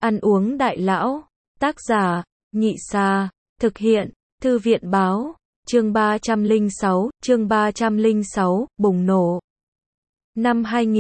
Ăn uống đại lão. Tác giả, Nhị Sa. Thực hiện, Thư viện Báo. Chương 306, bùng nổ. Năm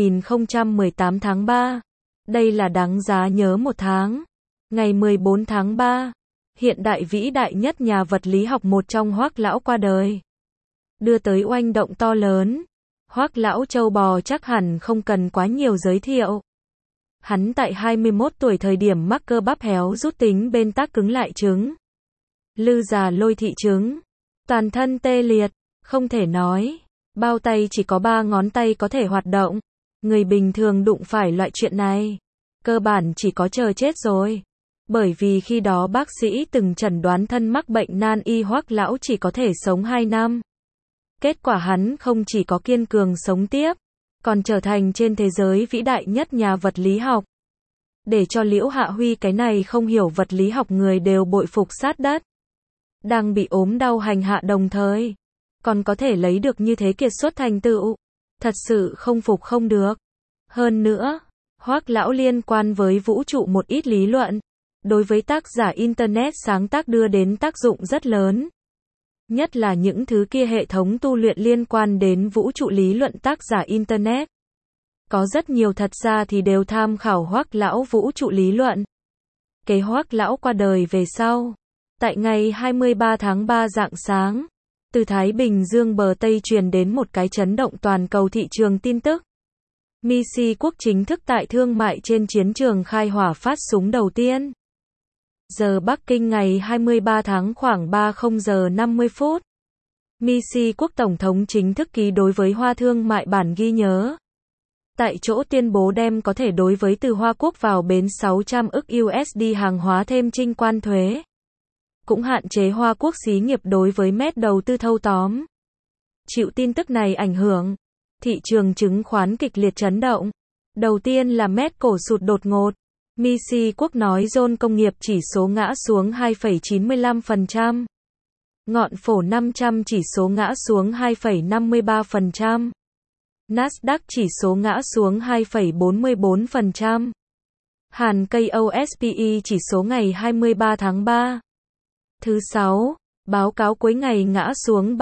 2018 tháng 3. Đây là đáng giá nhớ một tháng. Ngày 14 tháng 3. Hiện đại vĩ đại nhất nhà vật lý học một trong Hoác Lão qua đời. Đưa tới oanh động to lớn. Hoác Lão trâu bò chắc hẳn không cần quá nhiều giới thiệu. Hắn tại 21 tuổi thời điểm mắc cơ bắp héo rút tính bên tác cứng lại trứng. Lư già lôi thị trứng. Toàn thân tê liệt, không thể nói. Bao tay chỉ có 3 ngón tay có thể hoạt động. Người bình thường đụng phải loại chuyện này, cơ bản chỉ có chờ chết rồi. Bởi vì khi đó bác sĩ từng chẩn đoán thân mắc bệnh nan y Hoác Lão chỉ có thể sống 2 năm. Kết quả hắn không chỉ có kiên cường sống tiếp, còn trở thành trên thế giới vĩ đại nhất nhà vật lý học. Để cho Liễu Hạ Huy cái này không hiểu vật lý học người đều bội phục sát đất. Đang bị ốm đau hành hạ đồng thời, còn có thể lấy được như thế kiệt xuất thành tựu. Thật sự không phục không được. Hơn nữa, Hoác Lão liên quan với vũ trụ một ít lý luận, đối với tác giả Internet sáng tác đưa đến tác dụng rất lớn. Nhất là những thứ kia hệ thống tu luyện liên quan đến vũ trụ lý luận tác giả Internet. Có rất nhiều thật ra thì đều tham khảo Hoác Lão vũ trụ lý luận. Cái Hoác Lão qua đời về sau. Tại ngày 23 tháng 3 rạng sáng, từ Thái Bình Dương bờ Tây truyền đến một cái chấn động toàn cầu thị trường tin tức. Misi quốc chính thức tại thương mại trên chiến trường khai hỏa phát súng đầu tiên. Giờ Bắc Kinh ngày 23 tháng khoảng 30 giờ 50 phút. Misi quốc Tổng thống chính thức ký đối với Hoa thương mại bản ghi nhớ. Tại chỗ tuyên bố đem có thể đối với từ Hoa quốc vào bến 600 ức USD hàng hóa thêm trinh quan thuế. Cũng hạn chế Hoa quốc xí nghiệp đối với mét đầu tư thâu tóm. Chịu tin tức này ảnh hưởng, thị trường chứng khoán kịch liệt chấn động. Đầu tiên là mét cổ sụt đột ngột. Misi quốc nói zone công nghiệp chỉ số ngã xuống 2,95%. Ngọn phổ 500 chỉ số ngã xuống 2,53%. Nasdaq chỉ số ngã xuống 2,44%. Hàn KOSPI chỉ số ngày 23 tháng 3. Thứ 6, báo cáo cuối ngày ngã xuống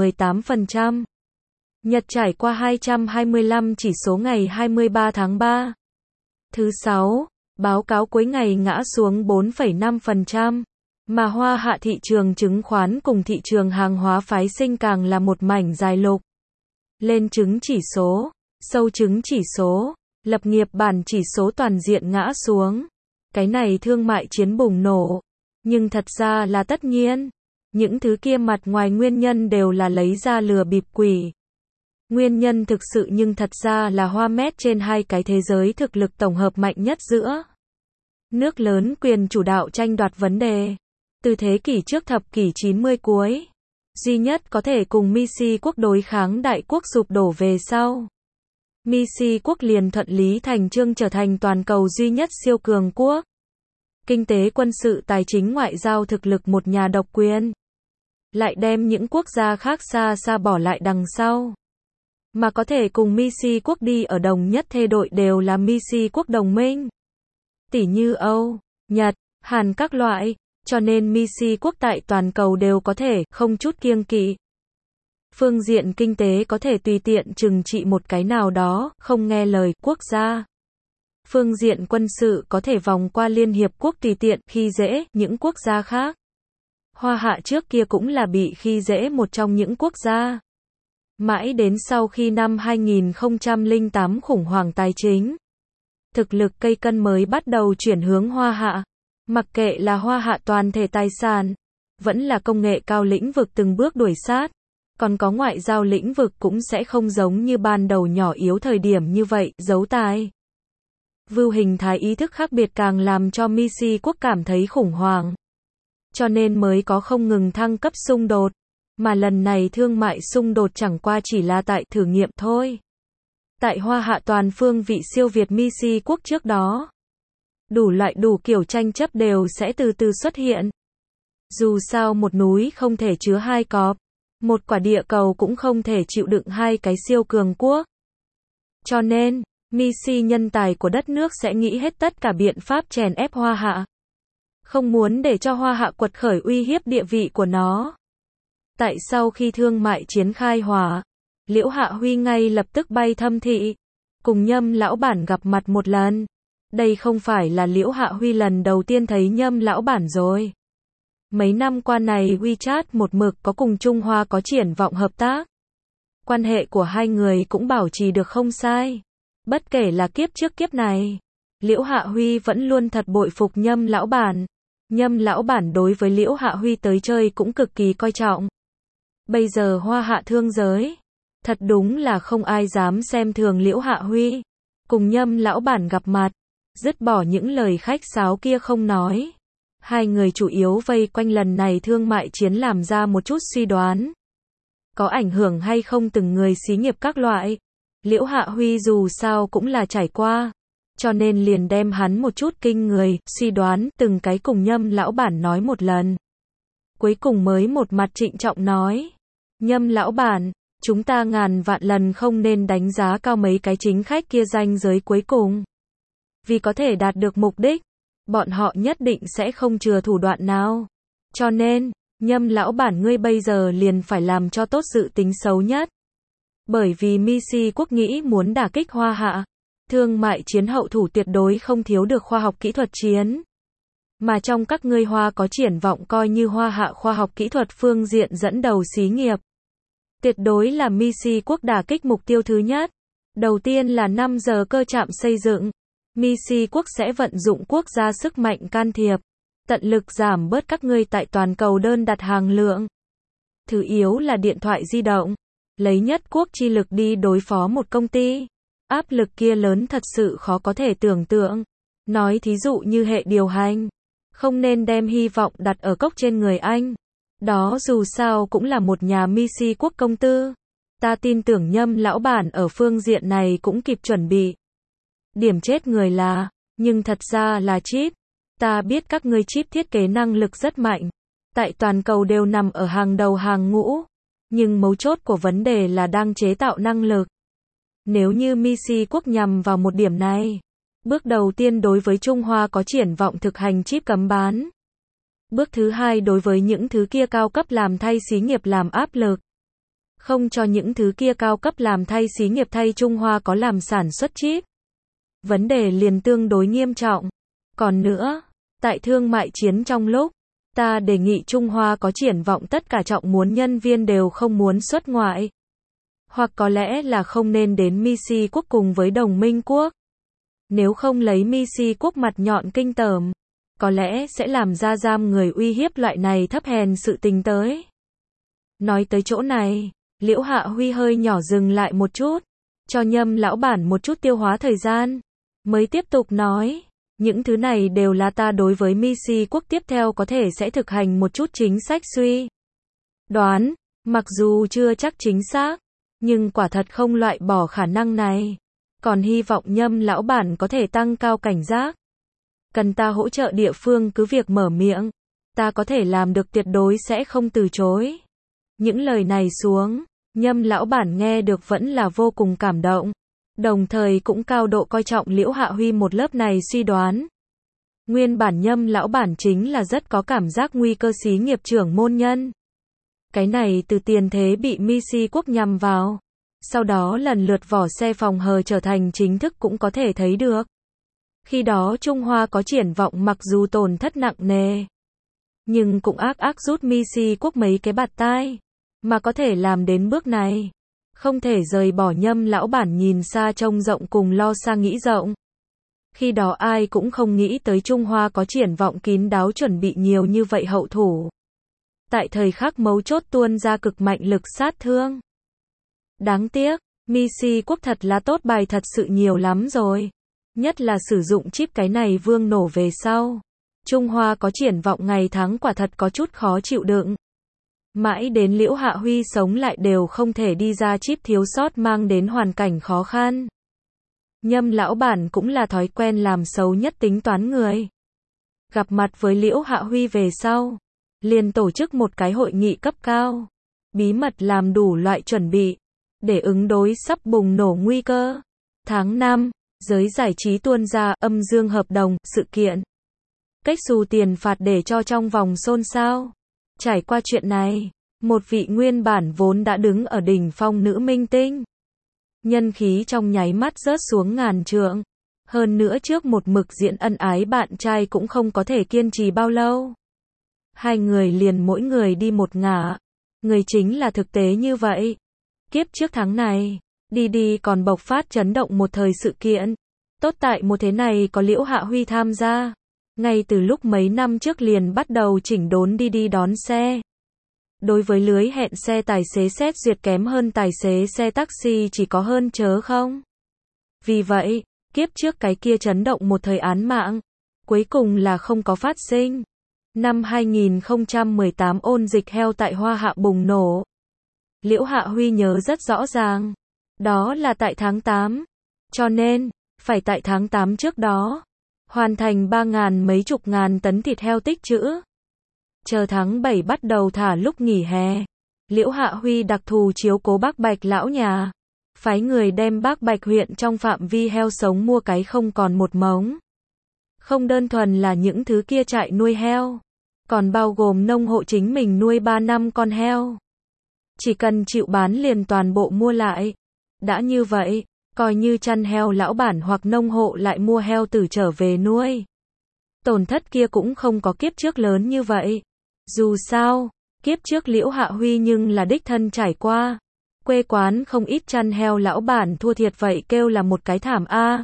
3,18%. Nhật trải qua 225 chỉ số ngày 23 tháng 3. Thứ 6, báo cáo cuối ngày ngã xuống 4,5%. Mà Hoa hạ thị trường chứng khoán cùng thị trường hàng hóa phái sinh càng là một mảnh dài lục. Lên chứng chỉ số, sâu chứng chỉ số, lập nghiệp bản chỉ số toàn diện ngã xuống. Cái này thương mại chiến bùng nổ. Nhưng thật ra là tất nhiên. Những thứ kia mặt ngoài nguyên nhân đều là lấy ra lừa bịp quỷ. Nguyên nhân thực sự nhưng thật ra là Hoa mét trên hai cái thế giới thực lực tổng hợp mạnh nhất giữa. Nước lớn quyền chủ đạo tranh đoạt vấn đề. Từ thế kỷ trước thập kỷ 90 cuối. Duy nhất có thể cùng Misi quốc đối kháng đại quốc sụp đổ về sau. Misi quốc liền thuận lý thành chương trở thành toàn cầu duy nhất siêu cường quốc. Kinh tế quân sự tài chính ngoại giao thực lực một nhà độc quyền. Lại đem những quốc gia khác xa xa bỏ lại đằng sau. Mà có thể cùng Misi quốc đi ở đồng nhất thê đội đều là Misi quốc đồng minh. Tỉ như Âu, Nhật, Hàn các loại. Cho nên Misi quốc tại toàn cầu đều có thể, không chút kiêng kỵ. Phương diện kinh tế có thể tùy tiện trừng trị một cái nào đó, không nghe lời, quốc gia. Phương diện quân sự có thể vòng qua Liên Hiệp Quốc tùy tiện, khi dễ, những quốc gia khác. Hoa hạ trước kia cũng là bị khi dễ một trong những quốc gia. Mãi đến sau khi năm 2008 khủng hoảng tài chính. Thực lực cây cân mới bắt đầu chuyển hướng Hoa hạ. Mặc kệ là Hoa hạ toàn thể tài sản, vẫn là công nghệ cao lĩnh vực từng bước đuổi sát, còn có ngoại giao lĩnh vực cũng sẽ không giống như ban đầu nhỏ yếu thời điểm như vậy, giấu tài. Vưu hình thái ý thức khác biệt càng làm cho Misi quốc cảm thấy khủng hoảng. Cho nên mới có không ngừng thăng cấp xung đột, mà lần này thương mại xung đột chẳng qua chỉ là tại thử nghiệm thôi. Tại Hoa hạ toàn phương vị siêu việt Misi quốc trước đó. Đủ loại đủ kiểu tranh chấp đều sẽ từ từ xuất hiện. Dù sao một núi không thể chứa hai cọp, một quả địa cầu cũng không thể chịu đựng hai cái siêu cường quốc. Cho nên, Misi nhân tài của đất nước sẽ nghĩ hết tất cả biện pháp chèn ép Hoa Hạ. Không muốn để cho Hoa Hạ quật khởi uy hiếp địa vị của nó. Tại sau khi thương mại chiến khai hỏa, Liễu Hạ Huy ngay lập tức bay thâm thị, cùng Nhâm lão bản gặp mặt một lần. Đây không phải là Liễu Hạ Huy lần đầu tiên thấy Nhâm lão bản rồi. Mấy năm qua này WeChat một mực có cùng Trung Hoa có triển vọng hợp tác. Quan hệ của hai người cũng bảo trì được không sai. Bất kể là kiếp trước kiếp này, Liễu Hạ Huy vẫn luôn thật bội phục Nhâm lão bản. Nhâm lão bản đối với Liễu Hạ Huy tới chơi cũng cực kỳ coi trọng. Bây giờ Hoa Hạ thương giới, thật đúng là không ai dám xem thường Liễu Hạ Huy. Cùng Nhâm lão bản gặp mặt, dứt bỏ những lời khách sáo kia không nói. Hai người chủ yếu vây quanh lần này thương mại chiến làm ra một chút suy đoán. Có ảnh hưởng hay không từng người xí nghiệp các loại. Liễu Hạ Huy dù sao cũng là trải qua, cho nên liền đem hắn một chút kinh người, suy đoán từng cái cùng Nhâm lão bản nói một lần. Cuối cùng mới một mặt trịnh trọng nói, Nhâm lão bản, chúng ta ngàn vạn lần không nên đánh giá cao mấy cái chính khách kia ranh giới cuối cùng. Vì có thể đạt được mục đích, bọn họ nhất định sẽ không chừa thủ đoạn nào. Cho nên, Nhâm lão bản ngươi bây giờ liền phải làm cho tốt dự tính xấu nhất. Bởi vì Misi quốc nghĩ muốn đả kích Hoa Hạ, thương mại chiến hậu thủ tuyệt đối không thiếu được khoa học kỹ thuật chiến. Mà trong các ngươi Hoa có triển vọng coi như Hoa Hạ khoa học kỹ thuật phương diện dẫn đầu xí nghiệp. Tuyệt đối là Misi quốc đả kích mục tiêu thứ nhất. Đầu tiên là 5 giờ cơ trạm xây dựng. Misi quốc sẽ vận dụng quốc gia sức mạnh can thiệp, tận lực giảm bớt các ngươi tại toàn cầu đơn đặt hàng lượng. Thứ yếu là điện thoại di động. Lấy nhất quốc chi lực đi đối phó một công ty. Áp lực kia lớn thật sự khó có thể tưởng tượng. Nói thí dụ như hệ điều hành. Không nên đem hy vọng đặt ở cốc trên người anh. Đó dù sao cũng là một nhà Misi quốc công tư. Ta tin tưởng Nhâm lão bản ở phương diện này cũng kịp chuẩn bị. Điểm chết người là, nhưng thật ra là chip. Ta biết các ngươi chip thiết kế năng lực rất mạnh. Tại toàn cầu đều nằm ở hàng đầu hàng ngũ. Nhưng mấu chốt của vấn đề là đang chế tạo năng lực. Nếu như Misi quốc nhằm vào một điểm này, bước đầu tiên đối với Trung Hoa có triển vọng thực hành chip cấm bán. Bước thứ hai đối với những thứ kia cao cấp làm thay xí nghiệp làm áp lực. Không cho những thứ kia cao cấp làm thay xí nghiệp thay Trung Hoa có làm sản xuất chip. Vấn đề liền tương đối nghiêm trọng. Còn nữa, tại thương mại chiến trong lúc, ta đề nghị Trung Hoa có triển vọng tất cả trọng muốn nhân viên đều không muốn xuất ngoại. Hoặc có lẽ là không nên đến Misi quốc cùng với đồng minh quốc. Nếu không lấy Misi quốc mặt nhọn kinh tởm, có lẽ sẽ làm ra giam người uy hiếp loại này thấp hèn sự tình tới. Nói tới chỗ này, Liễu Hạ Huy hơi nhỏ dừng lại một chút, cho Nhâm lão bản một chút tiêu hóa thời gian, mới tiếp tục nói, những thứ này đều là ta đối với Misi quốc tiếp theo có thể sẽ thực hành một chút chính sách suy đoán, mặc dù chưa chắc chính xác, nhưng quả thật không loại bỏ khả năng này. Còn hy vọng Nhâm lão bản có thể tăng cao cảnh giác. Cần ta hỗ trợ địa phương cứ việc mở miệng, ta có thể làm được tuyệt đối sẽ không từ chối. Những lời này xuống, Nhâm lão bản nghe được vẫn là vô cùng cảm động, đồng thời cũng cao độ coi trọng Liễu Hạ Huy một lớp này suy đoán. Nguyên bản Nhâm lão bản chính là rất có cảm giác nguy cơ xí nghiệp trưởng môn nhân. Cái này từ tiền thế bị Misi quốc nhằm vào, sau đó lần lượt vỏ xe phòng hờ trở thành chính thức cũng có thể thấy được. Khi đó Trung Hoa có triển vọng mặc dù tổn thất nặng nề, nhưng cũng ác rút Misi quốc mấy cái bạt tai, mà có thể làm đến bước này. Không thể rời bỏ Nhâm lão bản nhìn xa trông rộng cùng lo xa nghĩ rộng. Khi đó ai cũng không nghĩ tới Trung Hoa có triển vọng kín đáo chuẩn bị nhiều như vậy hậu thủ. Tại thời khắc mấu chốt tuôn ra cực mạnh lực sát thương. Đáng tiếc, Misi quốc thật là tốt bài thật sự nhiều lắm rồi. Nhất là sử dụng chip cái này vương nổ về sau. Trung Hoa có triển vọng ngày tháng quả thật có chút khó chịu đựng. Mãi đến Liễu Hạ Huy sống lại đều không thể đi ra chip thiếu sót mang đến hoàn cảnh khó khăn. Nhâm lão bản cũng là thói quen làm xấu nhất tính toán người. Gặp mặt với Liễu Hạ Huy về sau, liền tổ chức một cái hội nghị cấp cao. Bí mật làm đủ loại chuẩn bị, để ứng đối sắp bùng nổ nguy cơ. Tháng 5, giới giải trí tuôn ra âm dương hợp đồng, sự kiện. Cách xù tiền phạt để cho trong vòng xôn xao. Trải qua chuyện này, một vị nguyên bản vốn đã đứng ở đỉnh phong nữ minh tinh. Nhân khí trong nháy mắt rớt xuống ngàn trượng. Hơn nữa trước một mực diễn ân ái bạn trai cũng không có thể kiên trì bao lâu. Hai người liền mỗi người đi một ngả. Người chính là thực tế như vậy. Kiếp trước tháng này, Didi còn bộc phát chấn động một thời sự kiện. Tốt tại một thế này có Liễu Hạ Huy tham gia. Ngay từ lúc mấy năm trước liền bắt đầu chỉnh đốn Didi đón xe. Đối với lưới hẹn xe tài xế xét duyệt kém hơn tài xế xe taxi chỉ có hơn chớ không. Vì vậy, kiếp trước cái kia chấn động một thời án mạng, cuối cùng là không có phát sinh. Năm 2018 ôn dịch heo tại Hoa Hạ bùng nổ. Liễu Hạ Huy nhớ rất rõ ràng. Đó là tại tháng 8. Cho nên, phải tại tháng 8 trước đó, hoàn thành 3.000 mấy chục ngàn tấn thịt heo tích trữ. Chờ tháng 7 bắt đầu thả lúc nghỉ hè. Liễu Hạ Huy đặc thù chiếu cố Bác Bạch lão nhà. Phái người đem Bác Bạch huyện trong phạm vi heo sống mua cái không còn một mống. Không đơn thuần là những thứ kia trại nuôi heo, còn bao gồm nông hộ chính mình nuôi 3 năm con heo. Chỉ cần chịu bán liền toàn bộ mua lại. Đã như vậy, coi như chăn heo lão bản hoặc nông hộ lại mua heo tử trở về nuôi. Tổn thất kia cũng không có kiếp trước lớn như vậy. Dù sao, kiếp trước Liễu Hạ Huy nhưng là đích thân trải qua. Quê quán không ít chăn heo lão bản thua thiệt vậy kêu là một cái thảm a.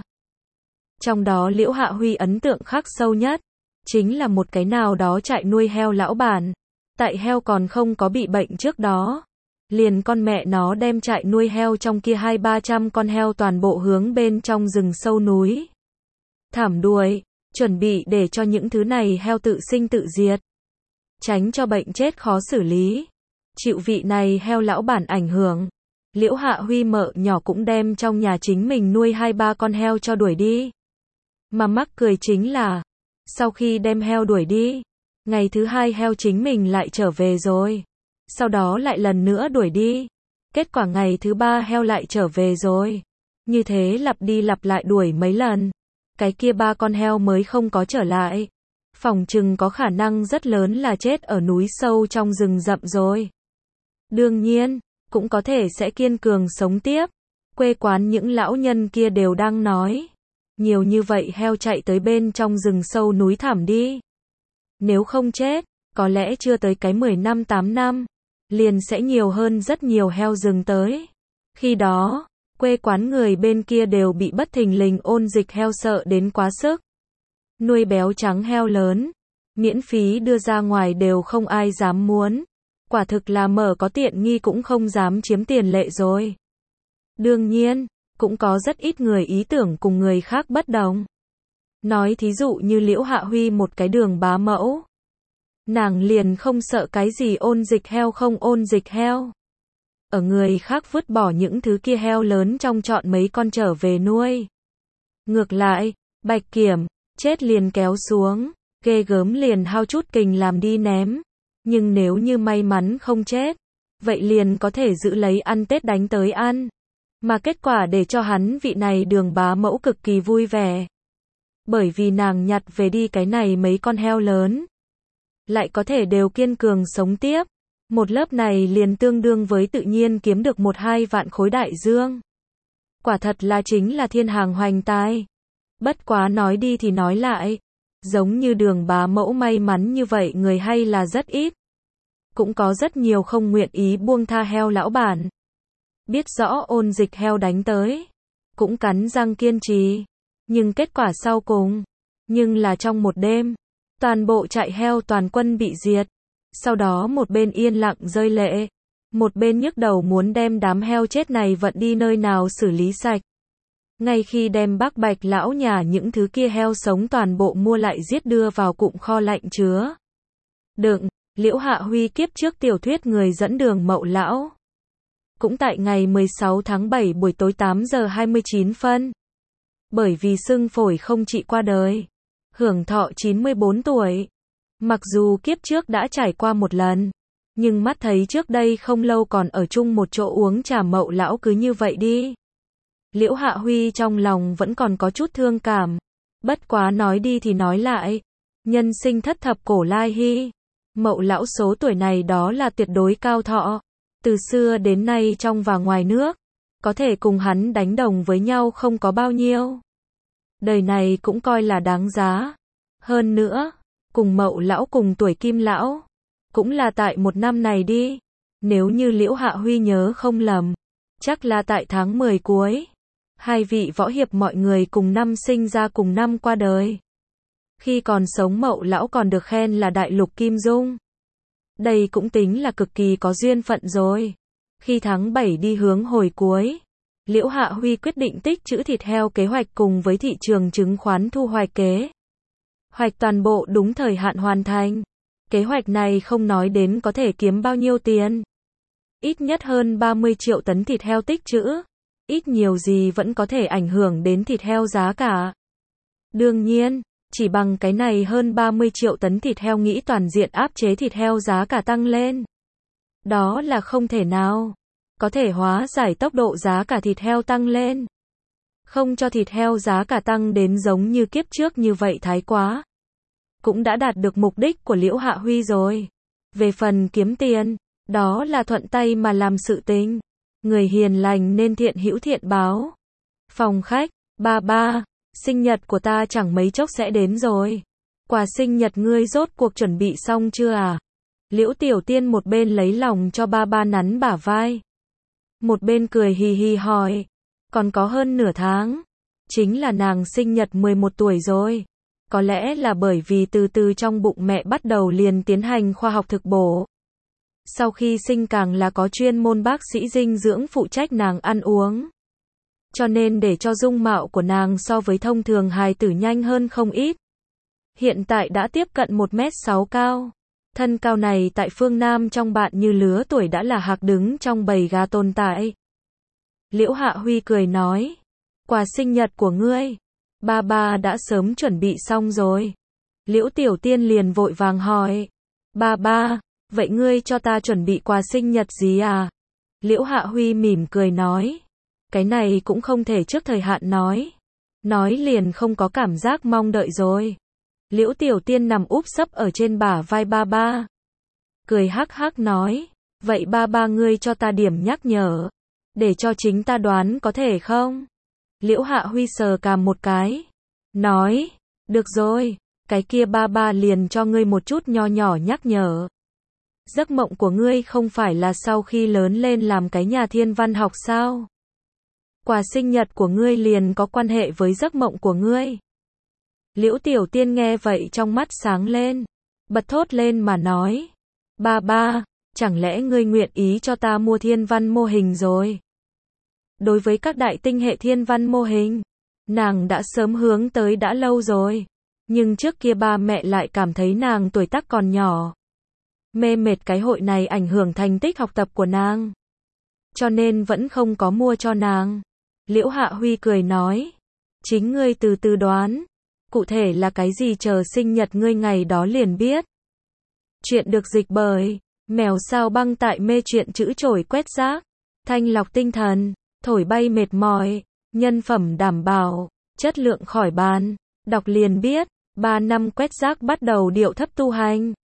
Trong đó Liễu Hạ Huy ấn tượng khắc sâu nhất, chính là một cái nào đó trại nuôi heo lão bản. Tại heo còn không có bị bệnh trước đó, liền con mẹ nó đem trại nuôi heo trong kia 200-300 con heo toàn bộ hướng bên trong rừng sâu núi. Thảm đuổi, chuẩn bị để cho những thứ này heo tự sinh tự diệt. Tránh cho bệnh chết khó xử lý. Chịu vị này heo lão bản ảnh hưởng, Liễu Hạ Huy mợ nhỏ cũng đem trong nhà chính mình nuôi 2-3 con heo cho đuổi đi. Mà mắc cười chính là, sau khi đem heo đuổi đi, ngày thứ hai heo chính mình lại trở về rồi. Sau đó lại lần nữa đuổi đi. Kết quả ngày thứ ba heo lại trở về rồi. Như thế lặp đi lặp lại đuổi mấy lần. Cái kia 3 con heo mới không có trở lại. Phỏng chừng có khả năng rất lớn là chết ở núi sâu trong rừng rậm rồi. Đương nhiên, cũng có thể sẽ kiên cường sống tiếp. Quê quán những lão nhân kia đều đang nói. Nhiều như vậy heo chạy tới bên trong rừng sâu núi thảm đi. Nếu không chết, có lẽ chưa tới cái 10 năm 8 năm, liền sẽ nhiều hơn rất nhiều heo rừng tới. Khi đó, quê quán người bên kia đều bị bất thình lình ôn dịch heo sợ đến quá sức. Nuôi béo trắng heo lớn, miễn phí đưa ra ngoài đều không ai dám muốn. Quả thực là mở có tiện nghi cũng không dám chiếm tiền lệ rồi. Đương nhiên, cũng có rất ít người ý tưởng cùng người khác bất đồng. Nói thí dụ như Liễu Hạ Huy một cái đường bá mẫu. Nàng liền không sợ cái gì ôn dịch heo không ôn dịch heo. Ở người khác vứt bỏ những thứ kia heo lớn trong chọn mấy con trở về nuôi. Ngược lại, Bạch Kiểm, chết liền kéo xuống, ghê gớm liền hao chút kình làm đi ném. Nhưng nếu như may mắn không chết, vậy liền có thể giữ lấy ăn Tết đánh tới ăn. Mà kết quả để cho hắn vị này đường bá mẫu cực kỳ vui vẻ. Bởi vì nàng nhặt về đi cái này mấy con heo lớn. Lại có thể đều kiên cường sống tiếp. Một lớp này liền tương đương với tự nhiên kiếm được 1-2 vạn khối đại dương. Quả thật là chính là thiên hàng hoành tài. Bất quá nói đi thì nói lại. Giống như đường bá mẫu may mắn như vậy người hay là rất ít. Cũng có rất nhiều không nguyện ý buông tha heo lão bản. Biết rõ ôn dịch heo đánh tới. Cũng cắn răng kiên trì. Nhưng kết quả sau cùng. Nhưng là trong một đêm. Toàn bộ trại heo toàn quân bị diệt. Sau đó một bên yên lặng rơi lệ. Một bên nhức đầu muốn đem đám heo chết này vận đi nơi nào xử lý sạch. Ngay khi đem Bác Bạch lão nhà những thứ kia heo sống toàn bộ mua lại giết đưa vào cụm kho lạnh chứa đựng, Liễu Hạ Huy kiếp trước tiểu thuyết người dẫn đường Mậu lão. Cũng tại ngày 16 tháng 7 buổi tối 8 giờ 29 phân. Bởi vì sưng phổi không trị qua đời. Hưởng thọ 94 tuổi. Mặc dù kiếp trước đã trải qua một lần, nhưng mắt thấy trước đây không lâu còn ở chung một chỗ uống trà Mậu lão cứ như vậy đi. Liễu Hạ Huy trong lòng vẫn còn có chút thương cảm. Bất quá nói đi thì nói lại. Nhân sinh thất thập cổ lai hy. Mậu lão số tuổi này đó là tuyệt đối cao thọ. Từ xưa đến nay trong và ngoài nước, có thể cùng hắn đánh đồng với nhau không có bao nhiêu. Đời này cũng coi là đáng giá. Hơn nữa, cùng Mậu lão cùng tuổi Kim lão, cũng là tại một năm này đi. Nếu như Liễu Hạ Huy nhớ không lầm, chắc là tại tháng 10 cuối. Hai vị võ hiệp mọi người cùng năm sinh ra cùng năm qua đời. Khi còn sống Mậu lão còn được khen là đại lục kim dung. Đây cũng tính là cực kỳ có duyên phận rồi. Khi tháng 7 đi hướng hồi cuối, Liễu Hạ Huy quyết định tích trữ thịt heo kế hoạch cùng với thị trường chứng khoán thu hoạch kế hoạch toàn bộ đúng thời hạn hoàn thành. Kế hoạch này không nói đến có thể kiếm bao nhiêu tiền. Ít nhất hơn 30 triệu tấn thịt heo tích trữ. Ít nhiều gì vẫn có thể ảnh hưởng đến thịt heo giá cả. Đương nhiên, chỉ bằng cái này hơn 30 triệu tấn thịt heo nghĩ toàn diện áp chế thịt heo giá cả tăng lên. Đó là không thể nào. Có thể hóa giải tốc độ giá cả thịt heo tăng lên. Không cho thịt heo giá cả tăng đến giống như kiếp trước như vậy thái quá. Cũng đã đạt được mục đích của Liễu Hạ Huy rồi. Về phần kiếm tiền, đó là thuận tay mà làm sự tình. Người hiền lành nên thiện hữu thiện báo. Phòng khách, ba, sinh nhật của ta chẳng mấy chốc sẽ đến rồi. Quà sinh nhật ngươi rốt cuộc chuẩn bị xong chưa à? Liễu Tiểu Tiên một bên lấy lòng cho ba nắn bả vai. Một bên cười hì hì hỏi. Còn có hơn nửa tháng. Chính là nàng sinh nhật 11 tuổi rồi. Có lẽ là bởi vì từ từ trong bụng mẹ bắt đầu liền tiến hành khoa học thực bổ. Sau khi sinh càng là có chuyên môn bác sĩ dinh dưỡng phụ trách nàng ăn uống. Cho nên để cho dung mạo của nàng so với thông thường hài tử nhanh hơn không ít. Hiện tại đã tiếp cận 1m6 cao. Thân cao này tại phương Nam trong bạn như lứa tuổi đã là hạc đứng trong bầy gà tồn tại. Liễu Hạ Huy cười nói. Quà sinh nhật của ngươi. Ba đã sớm chuẩn bị xong rồi. Liễu Tiểu Tiên liền vội vàng hỏi. Ba, vậy ngươi cho ta chuẩn bị quà sinh nhật gì à? Liễu Hạ Huy mỉm cười nói. Cái này cũng không thể trước thời hạn nói. Nói liền không có cảm giác mong đợi rồi. Liễu Tiểu Tiên nằm úp sấp ở trên bả vai ba. Cười hắc hắc nói. Vậy ba ngươi cho ta điểm nhắc nhở. Để cho chính ta đoán có thể không? Liễu Hạ Huy sờ cằm một cái. Nói. Được rồi. Cái kia ba liền cho ngươi một chút nho nhỏ nhắc nhở. Giấc mộng của ngươi không phải là sau khi lớn lên làm cái nhà thiên văn học sao? Quà sinh nhật của ngươi liền có quan hệ với giấc mộng của ngươi. Liễu Tiểu Tiên nghe vậy trong mắt sáng lên. Bật thốt lên mà nói. Ba, chẳng lẽ ngươi nguyện ý cho ta mua thiên văn mô hình rồi? Đối với các đại tinh hệ thiên văn mô hình, nàng đã sớm hướng tới đã lâu rồi. Nhưng trước kia ba mẹ lại cảm thấy nàng tuổi tác còn nhỏ. Mê mệt cái hội này ảnh hưởng thành tích học tập của nàng. Cho nên vẫn không có mua cho nàng. Liễu Hạ Huy cười nói. Chính ngươi từ từ đoán. Cụ thể là cái gì chờ sinh nhật ngươi ngày đó liền biết. Chuyện được dịch bởi Mèo Sao Băng tại mê chuyện chữ chổi quét rác. Thanh lọc tinh thần. Thổi bay mệt mỏi. Nhân phẩm đảm bảo. Chất lượng khỏi bàn. Đọc liền biết. 3 năm quét rác bắt đầu điệu thấp tu hành.